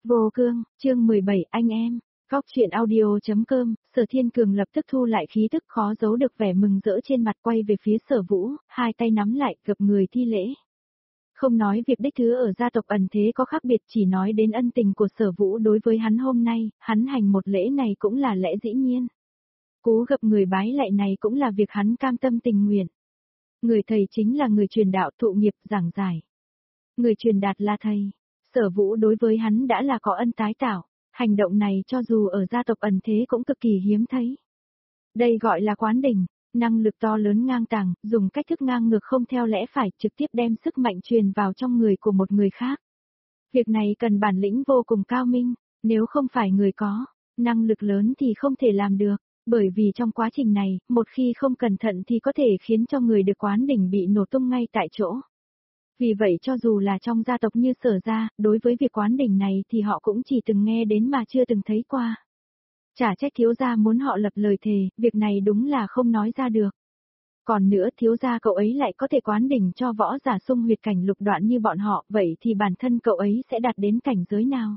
Vô cương, chương 17, anh em. Góc truyện audio.com, Sở Thiên Cường lập tức thu lại khí tức khó giấu được vẻ mừng rỡ trên mặt, quay về phía Sở Vũ, hai tay nắm lại, gập người thi lễ. Không nói việc đích thứ ở gia tộc ẩn thế có khác biệt, chỉ nói đến ân tình của Sở Vũ đối với hắn hôm nay, hắn hành một lễ này cũng là lẽ dĩ nhiên. Cú gập người bái lạy này cũng là việc hắn cam tâm tình nguyện. Người thầy chính là người truyền đạo thụ nghiệp giảng giải. Người truyền đạt là thầy. Sở Vũ đối với hắn đã là có ân tái tạo, hành động này cho dù ở gia tộc ẩn thế cũng cực kỳ hiếm thấy. Đây gọi là quán đỉnh, năng lực to lớn ngang tàng, dùng cách thức ngang ngược không theo lẽ phải, trực tiếp đem sức mạnh truyền vào trong người của một người khác. Việc này cần bản lĩnh vô cùng cao minh, nếu không phải người có năng lực lớn thì không thể làm được, bởi vì trong quá trình này, một khi không cẩn thận thì có thể khiến cho người được quán đỉnh bị nổ tung ngay tại chỗ. Vì vậy cho dù là trong gia tộc như Sở gia, đối với việc quán đỉnh này thì họ cũng chỉ từng nghe đến mà chưa từng thấy qua. Chả trách thiếu gia muốn họ lập lời thề, việc này đúng là không nói ra được. Còn nữa thiếu gia cậu ấy lại có thể quán đỉnh cho võ giả xung huyệt cảnh lục đoạn như bọn họ, vậy thì bản thân cậu ấy sẽ đạt đến cảnh giới nào?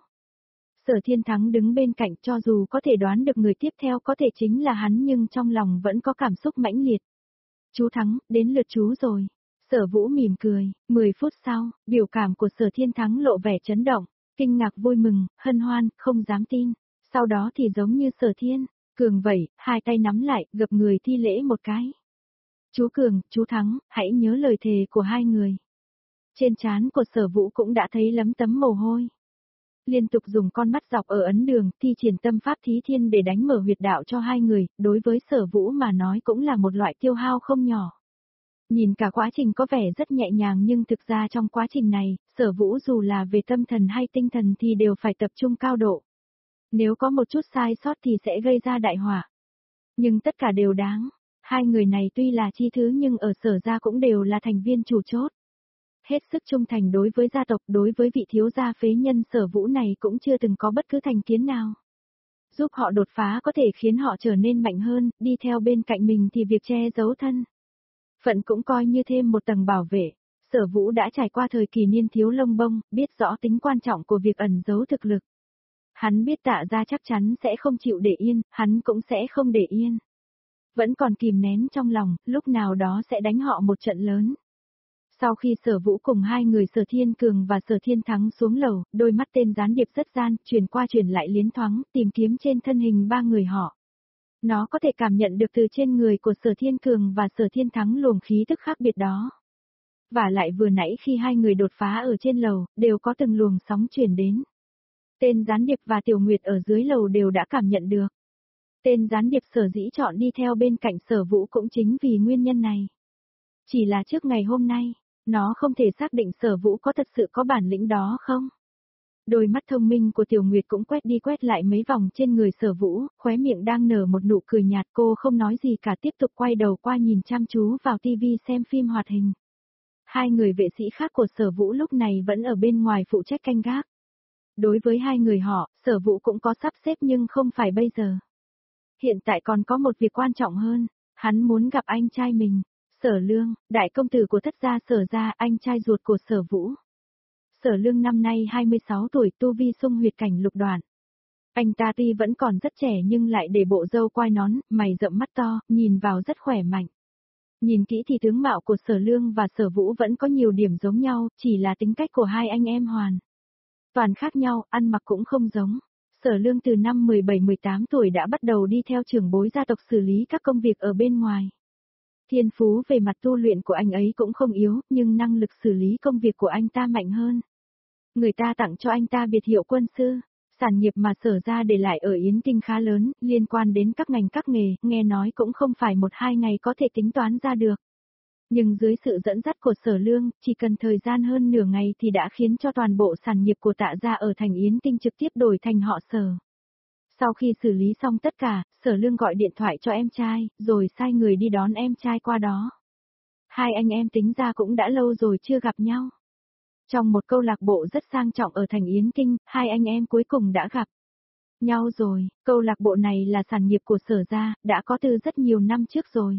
Sở Thiên Thắng đứng bên cạnh, cho dù có thể đoán được người tiếp theo có thể chính là hắn, nhưng trong lòng vẫn có cảm xúc mãnh liệt. Chú Thắng, đến lượt chú rồi. Sở Vũ mỉm cười, 10 phút sau, biểu cảm của Sở Thiên Thắng lộ vẻ chấn động, kinh ngạc vui mừng, hân hoan, không dám tin. Sau đó thì giống như Sở Thiên Cường vậy, hai tay nắm lại, gập người thi lễ một cái. Chú Cường, chú Thắng, hãy nhớ lời thề của hai người. Trên trán của Sở Vũ cũng đã thấy lấm tấm mồ hôi. Liên tục dùng con mắt dọc ở ấn đường, thi triển tâm pháp thí thiên để đánh mở huyệt đạo cho hai người, đối với Sở Vũ mà nói cũng là một loại tiêu hao không nhỏ. Nhìn cả quá trình có vẻ rất nhẹ nhàng nhưng thực ra trong quá trình này, Sở Vũ dù là về tâm thần hay tinh thần thì đều phải tập trung cao độ. Nếu có một chút sai sót thì sẽ gây ra đại họa. Nhưng tất cả đều đáng. Hai người này tuy là chi thứ nhưng ở Sở gia cũng đều là thành viên chủ chốt. Hết sức trung thành đối với gia tộc, đối với vị thiếu gia phế nhân Sở Vũ này cũng chưa từng có bất cứ thành kiến nào. Giúp họ đột phá có thể khiến họ trở nên mạnh hơn, đi theo bên cạnh mình thì việc che giấu thân phận cũng coi như thêm một tầng bảo vệ. Sở Vũ đã trải qua thời kỳ niên thiếu lông bông, biết rõ tính quan trọng của việc ẩn giấu thực lực. Hắn biết Tạ gia chắc chắn sẽ không chịu để yên, hắn cũng sẽ không để yên. Vẫn còn kìm nén trong lòng, lúc nào đó sẽ đánh họ một trận lớn. Sau khi Sở Vũ cùng hai người Sở Thiên Cường và Sở Thiên Thắng xuống lầu, đôi mắt tên gián điệp rất gian, chuyển qua chuyển lại liến thoáng, tìm kiếm trên thân hình ba người họ. Nó có thể cảm nhận được từ trên người của Sở Thiên Cường và Sở Thiên Thắng luồng khí tức khác biệt đó. Và lại vừa nãy khi hai người đột phá ở trên lầu, đều có từng luồng sóng truyền đến. Tên gián điệp và Tiểu Nguyệt ở dưới lầu đều đã cảm nhận được. Tên gián điệp sở dĩ chọn đi theo bên cạnh Sở Vũ cũng chính vì nguyên nhân này. Chỉ là trước ngày hôm nay, nó không thể xác định Sở Vũ có thật sự có bản lĩnh đó không. Đôi mắt thông minh của Tiểu Nguyệt cũng quét đi quét lại mấy vòng trên người Sở Vũ, khóe miệng đang nở một nụ cười nhạt, cô không nói gì cả, tiếp tục quay đầu qua nhìn chăm chú vào tivi xem phim hoạt hình. Hai người vệ sĩ khác của Sở Vũ lúc này vẫn ở bên ngoài phụ trách canh gác. Đối với hai người họ, Sở Vũ cũng có sắp xếp nhưng không phải bây giờ. Hiện tại còn có một việc quan trọng hơn, hắn muốn gặp anh trai mình, Sở Lương, đại công tử của thất gia Sở gia, anh trai ruột của Sở Vũ. Sở Lương năm nay 26 tuổi, tu vi xung huyệt cảnh lục đoạn. Anh ta tuy vẫn còn rất trẻ nhưng lại để bộ râu quai nón, mày rậm mắt to, nhìn vào rất khỏe mạnh. Nhìn kỹ thì tướng mạo của Sở Lương và Sở Vũ vẫn có nhiều điểm giống nhau, chỉ là tính cách của hai anh em hoàn toàn khác nhau, ăn mặc cũng không giống. Sở Lương từ năm 17-18 tuổi đã bắt đầu đi theo trưởng bối gia tộc xử lý các công việc ở bên ngoài. Thiên phú về mặt tu luyện của anh ấy cũng không yếu, nhưng năng lực xử lý công việc của anh ta mạnh hơn. Người ta tặng cho anh ta biệt hiệu quân sư, sản nghiệp mà Sở gia để lại ở Yến Kinh khá lớn, liên quan đến các ngành các nghề, nghe nói cũng không phải 1-2 ngày có thể tính toán ra được. Nhưng dưới sự dẫn dắt của Sở Lương, chỉ cần thời gian hơn nửa ngày thì đã khiến cho toàn bộ sản nghiệp của Tạ gia ở thành Yến Kinh trực tiếp đổi thành họ Sở. Sau khi xử lý xong tất cả, Sở Lương gọi điện thoại cho em trai, rồi sai người đi đón em trai qua đó. Hai anh em tính ra cũng đã lâu rồi chưa gặp nhau. Trong một câu lạc bộ rất sang trọng ở thành Yến Kinh, hai anh em cuối cùng đã gặp nhau rồi. Câu lạc bộ này là sản nghiệp của Sở gia, đã có từ rất nhiều năm trước rồi.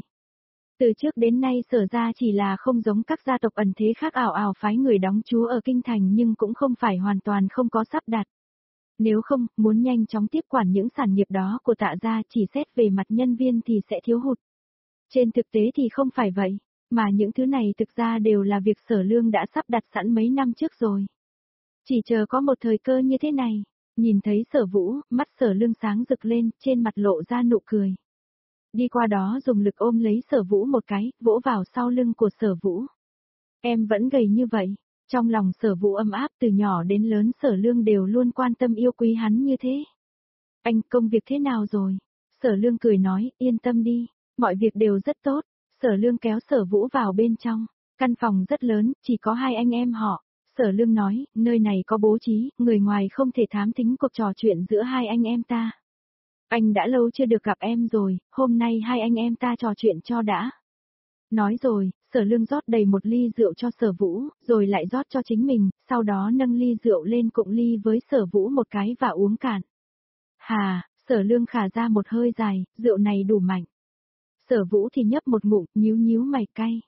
Từ trước đến nay Sở gia chỉ là không giống các gia tộc ẩn thế khác ảo ảo phái người đóng trú ở kinh thành, nhưng cũng không phải hoàn toàn không có sắp đặt. Nếu không, muốn nhanh chóng tiếp quản những sản nghiệp đó của Tạ gia chỉ xét về mặt nhân viên thì sẽ thiếu hụt. Trên thực tế thì không phải vậy, mà những thứ này thực ra đều là việc Sở Lương đã sắp đặt sẵn mấy năm trước rồi. Chỉ chờ có một thời cơ như thế này, nhìn thấy Sở Vũ, mắt Sở Lương sáng rực lên, trên mặt lộ ra nụ cười. Đi qua đó dùng lực ôm lấy Sở Vũ một cái, vỗ vào sau lưng của Sở Vũ. Em vẫn gầy như vậy. Trong lòng Sở Vũ ấm áp, từ nhỏ đến lớn Sở Lương đều luôn quan tâm yêu quý hắn như thế. Anh, công việc thế nào rồi? Sở Lương cười nói, yên tâm đi, mọi việc đều rất tốt. Sở Lương kéo Sở Vũ vào bên trong, căn phòng rất lớn, chỉ có hai anh em họ. Sở Lương nói, nơi này có bố trí, người ngoài không thể thám thính cuộc trò chuyện giữa hai anh em ta. Anh đã lâu chưa được gặp em rồi, hôm nay hai anh em ta trò chuyện cho đã. Nói rồi, Sở Lương rót đầy một ly rượu cho Sở Vũ, rồi lại rót cho chính mình, sau đó nâng ly rượu lên cụng ly với Sở Vũ một cái và uống cạn. Hà, Sở Lương khả ra một hơi dài, rượu này đủ mạnh. Sở Vũ thì nhấp một ngụm, nhíu nhíu mày cay.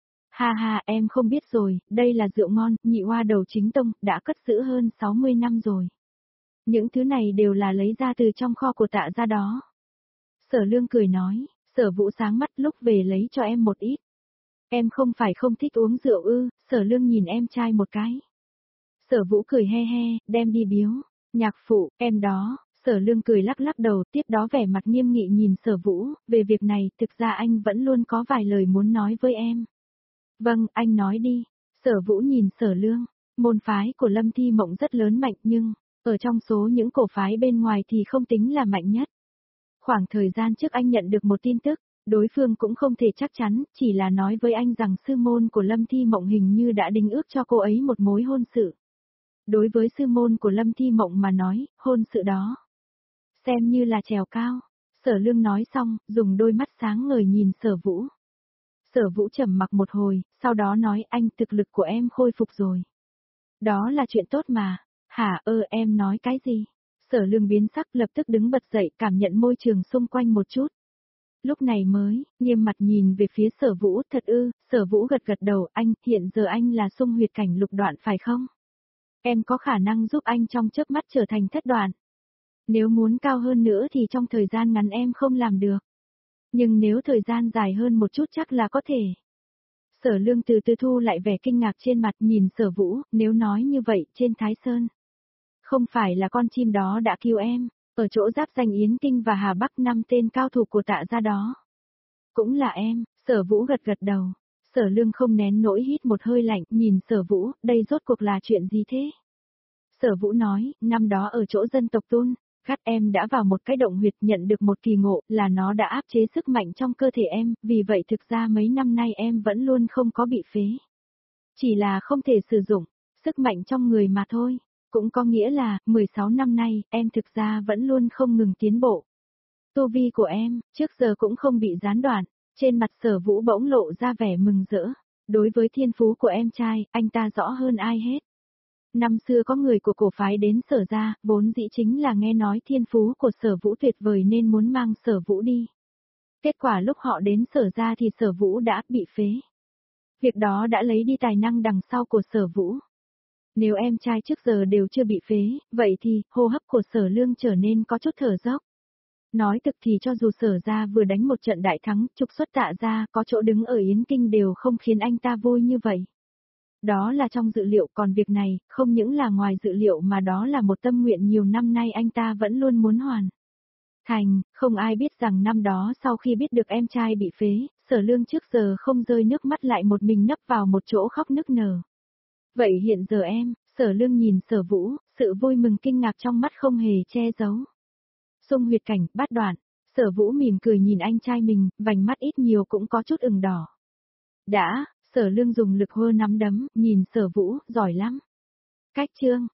Ha ha, em không biết rồi, đây là rượu ngon, nhị hoa đầu chính tông, đã cất giữ hơn 60 năm rồi. Những thứ này đều là lấy ra từ trong kho của Tạ gia đó. Sở Lương cười nói, Sở Vũ sáng mắt lúc về lấy cho em một ít. Em không phải không thích uống rượu ư, Sở Lương nhìn em trai một cái. Sở Vũ cười he he, đem đi biếu. Nhạc phụ, em đó, Sở Lương cười lắc lắc đầu, tiếp đó vẻ mặt nghiêm nghị nhìn Sở Vũ, về việc này, thực ra anh vẫn luôn có vài lời muốn nói với em. Vâng, anh nói đi. Sở Vũ nhìn Sở Lương, môn phái của Lâm Thi Mộng rất lớn mạnh nhưng, ở trong số những cổ phái bên ngoài thì không tính là mạnh nhất. Khoảng thời gian trước anh nhận được một tin tức, đối phương cũng không thể chắc chắn, chỉ là nói với anh rằng sư môn của Lâm Thi Mộng hình như đã đính ước cho cô ấy một mối hôn sự. Đối với sư môn của Lâm Thi Mộng mà nói, hôn sự đó xem như là trèo cao. Sở Lương nói xong, dùng đôi mắt sáng ngời nhìn Sở Vũ. Sở Vũ trầm mặc một hồi, sau đó nói anh thực lực của em khôi phục rồi. Đó là chuyện tốt mà. Hả em nói cái gì? Sở Lương biến sắc lập tức đứng bật dậy cảm nhận môi trường xung quanh một chút. Lúc này mới, nghiêm mặt nhìn về phía Sở Vũ thật ư, Sở Vũ gật gật đầu anh, hiện giờ anh là xung huyệt cảnh lục đoạn phải không? Em có khả năng giúp anh trong chớp mắt trở thành thất đoạn. Nếu muốn cao hơn nữa thì trong thời gian ngắn em không làm được. Nhưng nếu thời gian dài hơn một chút chắc là có thể. Sở Lương từ từ thu lại vẻ kinh ngạc trên mặt nhìn Sở Vũ, nếu nói như vậy trên Thái Sơn. Không phải là con chim đó đã cứu em, ở chỗ giáp danh Yến Kinh và Hà Bắc 5 tên cao thủ của Tạ gia đó. Cũng là em, Sở Vũ gật gật đầu. Sở Lương không nén nỗi hít một hơi lạnh, nhìn Sở Vũ, đây rốt cuộc là chuyện gì thế? Sở Vũ nói, năm đó ở chỗ dân tộc Tun, Cát em đã vào một cái động huyệt nhận được một kỳ ngộ là nó đã áp chế sức mạnh trong cơ thể em, vì vậy thực ra mấy năm nay em vẫn luôn không có bị phế. Chỉ là không thể sử dụng sức mạnh trong người mà thôi. Cũng có nghĩa là, 16 năm nay, em thực ra vẫn luôn không ngừng tiến bộ. Tu vi của em, trước giờ cũng không bị gián đoạn, trên mặt Sở Vũ bỗng lộ ra vẻ mừng rỡ. Đối với thiên phú của em trai, anh ta rõ hơn ai hết. Năm xưa có người của cổ phái đến Sở gia, vốn dĩ chính là nghe nói thiên phú của Sở Vũ tuyệt vời nên muốn mang Sở Vũ đi. Kết quả lúc họ đến Sở gia thì Sở Vũ đã bị phế. Việc đó đã lấy đi tài năng đằng sau của Sở Vũ. Nếu em trai trước giờ đều chưa bị phế, vậy thì, hô hấp của Sở Lương trở nên có chút thở dốc. Nói thực thì cho dù Sở gia vừa đánh một trận đại thắng, trục xuất Tạ gia, có chỗ đứng ở Yến Kinh đều không khiến anh ta vui như vậy. Đó là trong dự liệu, còn việc này, không những là ngoài dự liệu mà đó là một tâm nguyện nhiều năm nay anh ta vẫn luôn muốn hoàn thành, không ai biết rằng năm đó sau khi biết được em trai bị phế, Sở Lương trước giờ không rơi nước mắt lại một mình nấp vào một chỗ khóc nức nở. Vậy hiện giờ em, Sở Lương nhìn Sở Vũ, sự vui mừng kinh ngạc trong mắt không hề che giấu. Xung huyệt cảnh, bát đoạn, Sở Vũ mỉm cười nhìn anh trai mình, vành mắt ít nhiều cũng có chút ửng đỏ. Đã, Sở Lương dùng lực hơ nắm đấm, nhìn Sở Vũ, giỏi lắm. Cách chương.